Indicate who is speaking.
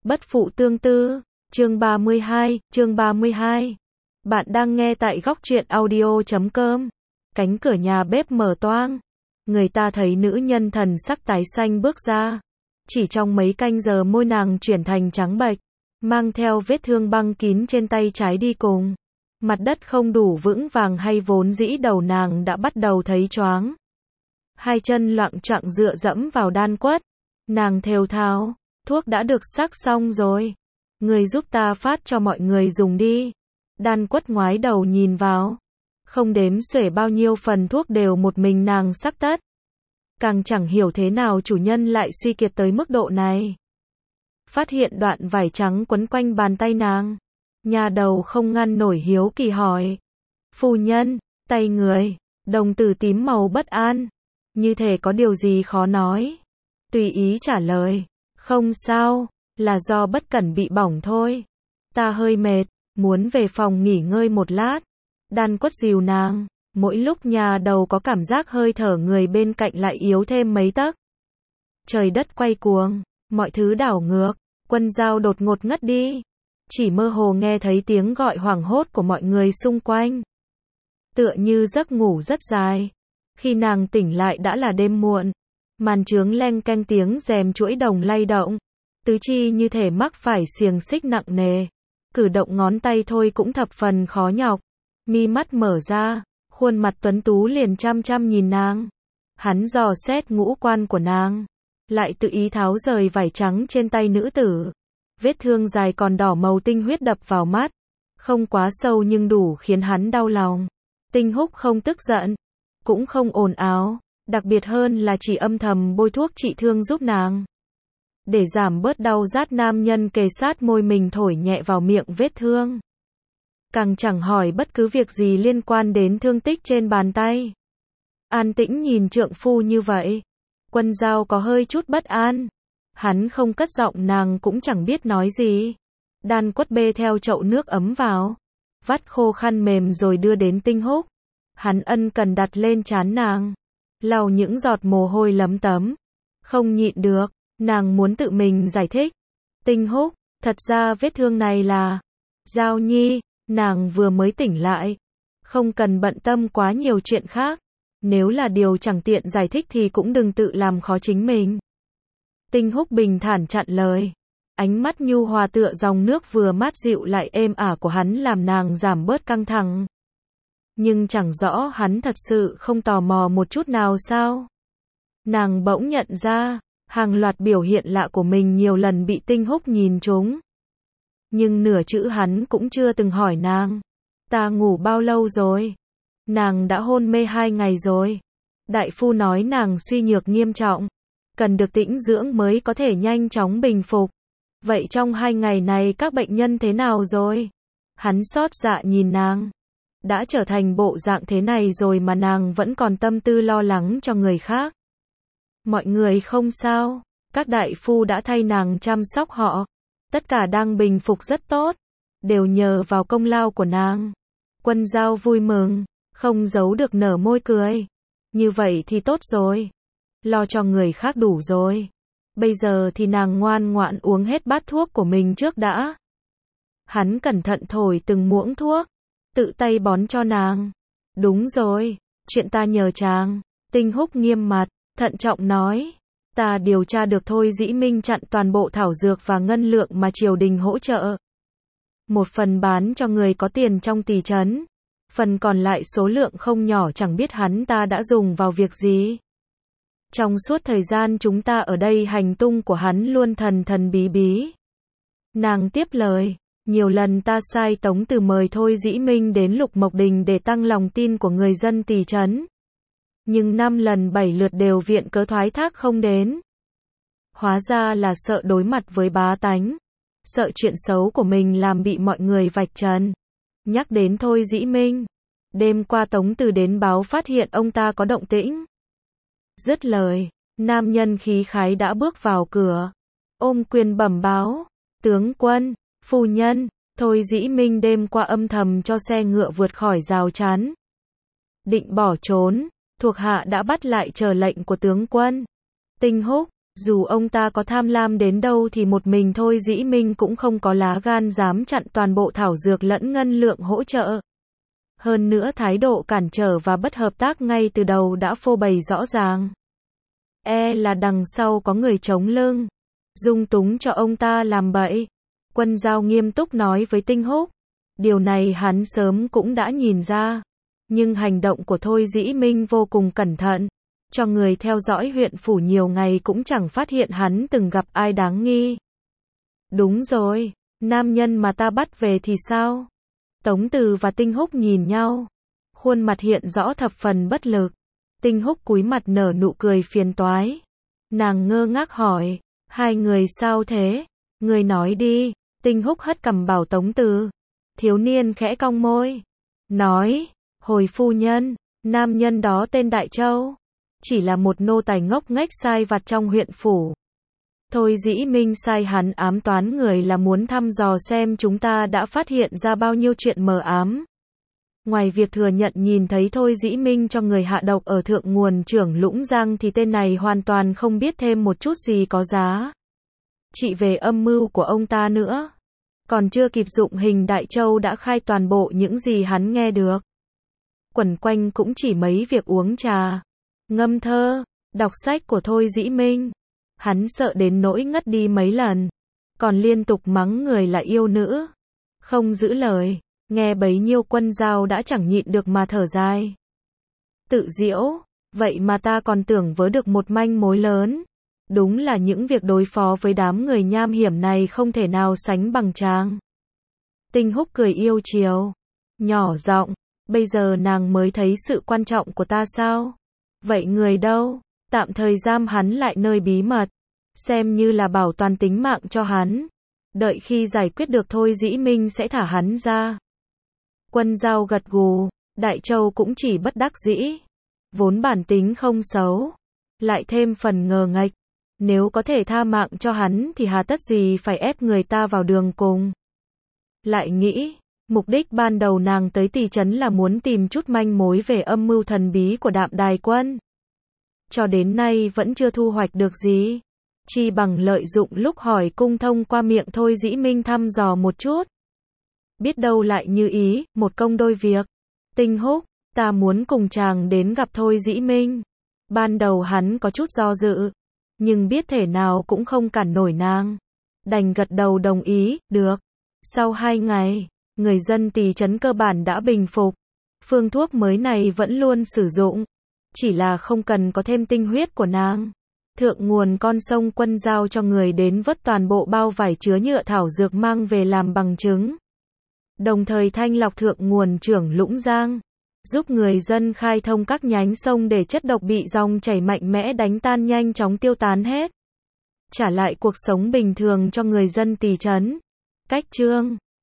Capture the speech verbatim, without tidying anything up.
Speaker 1: Bất phụ tương tư, chương ba mươi hai, chương ba mươi hai. Bạn đang nghe tại góc truyện audio chấm com. Cánh cửa nhà bếp mở toang. Người ta thấy nữ nhân thần sắc tái xanh bước ra. Chỉ trong mấy canh giờ môi nàng chuyển thành trắng bệch, mang theo vết thương băng kín trên tay trái đi cùng. Mặt đất không đủ vững vàng hay vốn dĩ đầu nàng đã bắt đầu thấy choáng. Hai chân loạng choạng dựa dẫm vào đan quất. Nàng thều thào, thuốc đã được sắc xong rồi. Người giúp ta phát cho mọi người dùng đi. Đan quất ngoái đầu nhìn vào. Không đếm xuể bao nhiêu phần thuốc đều một mình nàng sắc tất. Càng chẳng hiểu thế nào chủ nhân lại suy kiệt tới mức độ này. Phát hiện đoạn vải trắng quấn quanh bàn tay nàng. Nhà đầu không ngăn nổi hiếu kỳ hỏi. Phu nhân, tay người, đồng tử tím màu bất an. Như thể có điều gì khó nói. Tùy ý trả lời. Không sao, là do bất cẩn bị bỏng thôi. Ta hơi mệt, muốn về phòng nghỉ ngơi một lát. Đan quất dìu nàng. Mỗi lúc nhà đầu có cảm giác hơi thở người bên cạnh lại yếu thêm mấy tấc. Trời đất quay cuồng, mọi thứ đảo ngược. Quân Dao đột ngột ngất đi. Chỉ mơ hồ nghe thấy tiếng gọi hoảng hốt của mọi người xung quanh. Tựa như giấc ngủ rất dài. Khi nàng tỉnh lại đã là đêm muộn. Màn trướng leng keng tiếng rèm chuỗi đồng lay động. Tứ chi như thể mắc phải xiềng xích nặng nề. Cử động ngón tay thôi cũng thập phần khó nhọc. Mi mắt mở ra, khuôn mặt tuấn tú liền chăm chăm nhìn nàng. Hắn dò xét ngũ quan của nàng. Lại tự ý tháo rời vải trắng trên tay nữ tử. Vết thương dài còn đỏ màu tinh huyết đập vào mắt. Không quá sâu nhưng đủ khiến hắn đau lòng. Tinh Húc không tức giận, cũng không ồn ào. Đặc biệt hơn là chỉ âm thầm bôi thuốc trị thương giúp nàng. Để giảm bớt đau rát nam nhân kề sát môi mình thổi nhẹ vào miệng vết thương. Càng chẳng hỏi bất cứ việc gì liên quan đến thương tích trên bàn tay. An tĩnh nhìn trượng phu như vậy. Quân Dao có hơi chút bất an. Hắn không cất giọng nàng cũng chẳng biết nói gì. Đan quất bê theo chậu nước ấm vào. Vắt khô khăn mềm rồi đưa đến Tinh Húc. Hắn ân cần đặt lên trán nàng. Lau những giọt mồ hôi lấm tấm. Không nhịn được, nàng muốn tự mình giải thích. Tinh Húc, thật ra vết thương này là... Dao nhi, nàng vừa mới tỉnh lại. Không cần bận tâm quá nhiều chuyện khác. Nếu là điều chẳng tiện giải thích thì cũng đừng tự làm khó chính mình. Tinh Húc bình thản chặn lời. Ánh mắt nhu hòa tựa dòng nước vừa mát dịu lại êm ả của hắn làm nàng giảm bớt căng thẳng. Nhưng chẳng rõ hắn thật sự không tò mò một chút nào sao. Nàng bỗng nhận ra, hàng loạt biểu hiện lạ của mình nhiều lần bị Tinh Húc nhìn trúng. Nhưng nửa chữ hắn cũng chưa từng hỏi nàng. Ta ngủ bao lâu rồi? Nàng đã hôn mê hai ngày rồi. Đại phu nói nàng suy nhược nghiêm trọng. Cần được tĩnh dưỡng mới có thể nhanh chóng bình phục. Vậy trong hai ngày này các bệnh nhân thế nào rồi? Hắn xót dạ nhìn nàng. Đã trở thành bộ dạng thế này rồi mà nàng vẫn còn tâm tư lo lắng cho người khác. Mọi người không sao. Các đại phu đã thay nàng chăm sóc họ. Tất cả đang bình phục rất tốt. Đều nhờ vào công lao của nàng. Quân Dao vui mừng. Không giấu được nở môi cười. Như vậy thì tốt rồi. Lo cho người khác đủ rồi. Bây giờ thì nàng ngoan ngoãn uống hết bát thuốc của mình trước đã. Hắn cẩn thận thổi từng muỗng thuốc. Tự tay bón cho nàng. Đúng rồi, chuyện ta nhờ chàng. Tinh Húc nghiêm mặt, thận trọng nói. Ta điều tra được Thôi Dĩ Minh chặn toàn bộ thảo dược và ngân lượng mà triều đình hỗ trợ. Một phần bán cho người có tiền trong tỷ trấn. Phần còn lại số lượng không nhỏ chẳng biết hắn ta đã dùng vào việc gì. Trong suốt thời gian chúng ta ở đây hành tung của hắn luôn thần thần bí bí. Nàng tiếp lời. Nhiều lần ta sai Tống Từ mời Thôi Dĩ Minh đến Lục Mộc Đình để tăng lòng tin của người dân tỷ trấn. Nhưng năm lần bảy lượt đều viện cớ thoái thác không đến. Hóa ra là sợ đối mặt với bá tánh. Sợ chuyện xấu của mình làm bị mọi người vạch trần. Nhắc đến Thôi Dĩ Minh. Đêm qua Tống Từ đến báo phát hiện ông ta có động tĩnh. Dứt lời, nam nhân khí khái đã bước vào cửa. Ôm quyền bẩm báo. Tướng quân, phu nhân, Thôi Dĩ Minh đêm qua âm thầm cho xe ngựa vượt khỏi rào chắn. Định bỏ trốn, thuộc hạ đã bắt lại chờ lệnh của tướng quân. Tinh Húc, Dù ông ta có tham lam đến đâu thì một mình Thôi Dĩ Minh cũng không có lá gan dám chặn toàn bộ thảo dược lẫn ngân lượng hỗ trợ. Hơn nữa thái độ cản trở và bất hợp tác ngay từ đầu đã phô bày rõ ràng. E là đằng sau có người chống lưng, dung túng cho ông ta làm bậy. Quân Giao nghiêm túc nói với Tinh Húc. Điều này hắn sớm cũng đã nhìn ra. Nhưng hành động của Thôi Dĩ Minh vô cùng cẩn thận. Cho người theo dõi huyện phủ nhiều ngày cũng chẳng phát hiện hắn từng gặp ai đáng nghi. Đúng rồi, nam nhân mà ta bắt về thì sao? Tống Từ và Tinh Húc nhìn nhau. Khuôn mặt hiện rõ thập phần bất lực. Tinh Húc cúi mặt nở nụ cười phiền toái. Nàng ngơ ngác hỏi, hai người sao thế? Người nói đi. Tinh Húc hất cằm bảo Tống Từ. Thiếu niên khẽ cong môi. Nói, hồi phu nhân, nam nhân đó tên Đại Châu. Chỉ là một nô tài ngốc nghếch sai vặt trong huyện phủ. Thôi Dĩ Minh sai hắn ám toán người là muốn thăm dò xem chúng ta đã phát hiện ra bao nhiêu chuyện mờ ám. Ngoài việc thừa nhận nhìn thấy Thôi Dĩ Minh cho người hạ độc ở thượng nguồn trưởng Lũng Giang thì tên này hoàn toàn không biết thêm một chút gì có giá trị về âm mưu của ông ta nữa. Còn chưa kịp dụng hình, Đại Châu đã khai toàn bộ những gì hắn nghe được. Quẩn quanh cũng chỉ mấy việc uống trà, ngâm thơ, đọc sách của Thôi Dĩ Minh. Hắn sợ đến nỗi ngất đi mấy lần, còn liên tục mắng người là yêu nữ, không giữ lời. Nghe bấy nhiêu Quân Giao đã chẳng nhịn được mà thở dài. Tự diễu, vậy mà ta còn tưởng vớ được một manh mối lớn. Đúng là những việc đối phó với đám người nham hiểm này không thể nào sánh bằng chàng. Tinh Húc cười yêu chiều, nhỏ giọng, bây giờ nàng mới thấy sự quan trọng của ta sao? Vậy người đâu? Tạm thời giam hắn lại nơi bí mật, xem như là bảo toàn tính mạng cho hắn. Đợi khi giải quyết được Thôi Dĩ Minh sẽ thả hắn ra. Quân Giao gật gù, Đại Châu cũng chỉ bất đắc dĩ. Vốn bản tính không xấu, lại thêm phần ngờ nghệch. Nếu có thể tha mạng cho hắn thì hà tất gì phải ép người ta vào đường cùng. Lại nghĩ, mục đích ban đầu nàng tới Tỳ Trấn là muốn tìm chút manh mối về âm mưu thần bí của Đạm Đài Quân. Cho đến nay vẫn chưa thu hoạch được gì. Chi bằng lợi dụng lúc hỏi cung thông qua miệng Thôi Dĩ Minh thăm dò một chút. Biết đâu lại như ý, một công đôi việc. Tinh Húc, ta muốn cùng chàng đến gặp Thôi Dĩ Minh. Ban đầu hắn có chút do dự, nhưng biết thể nào cũng không cản nổi nàng. Đành gật đầu đồng ý, được. Sau hai ngày, người dân Tỳ Trấn cơ bản đã bình phục. Phương thuốc mới này vẫn luôn sử dụng, chỉ là không cần có thêm tinh huyết của nàng. Thượng nguồn con sông Quân giao cho người đến vớt toàn bộ bao vải chứa nhựa thảo dược mang về làm bằng chứng. Đồng thời thanh lọc thượng nguồn trưởng Lũng Giang, giúp người dân khai thông các nhánh sông để chất độc bị dòng chảy mạnh mẽ đánh tan nhanh chóng tiêu tán hết. Trả lại cuộc sống bình thường cho người dân Tỳ Trấn. Cách chương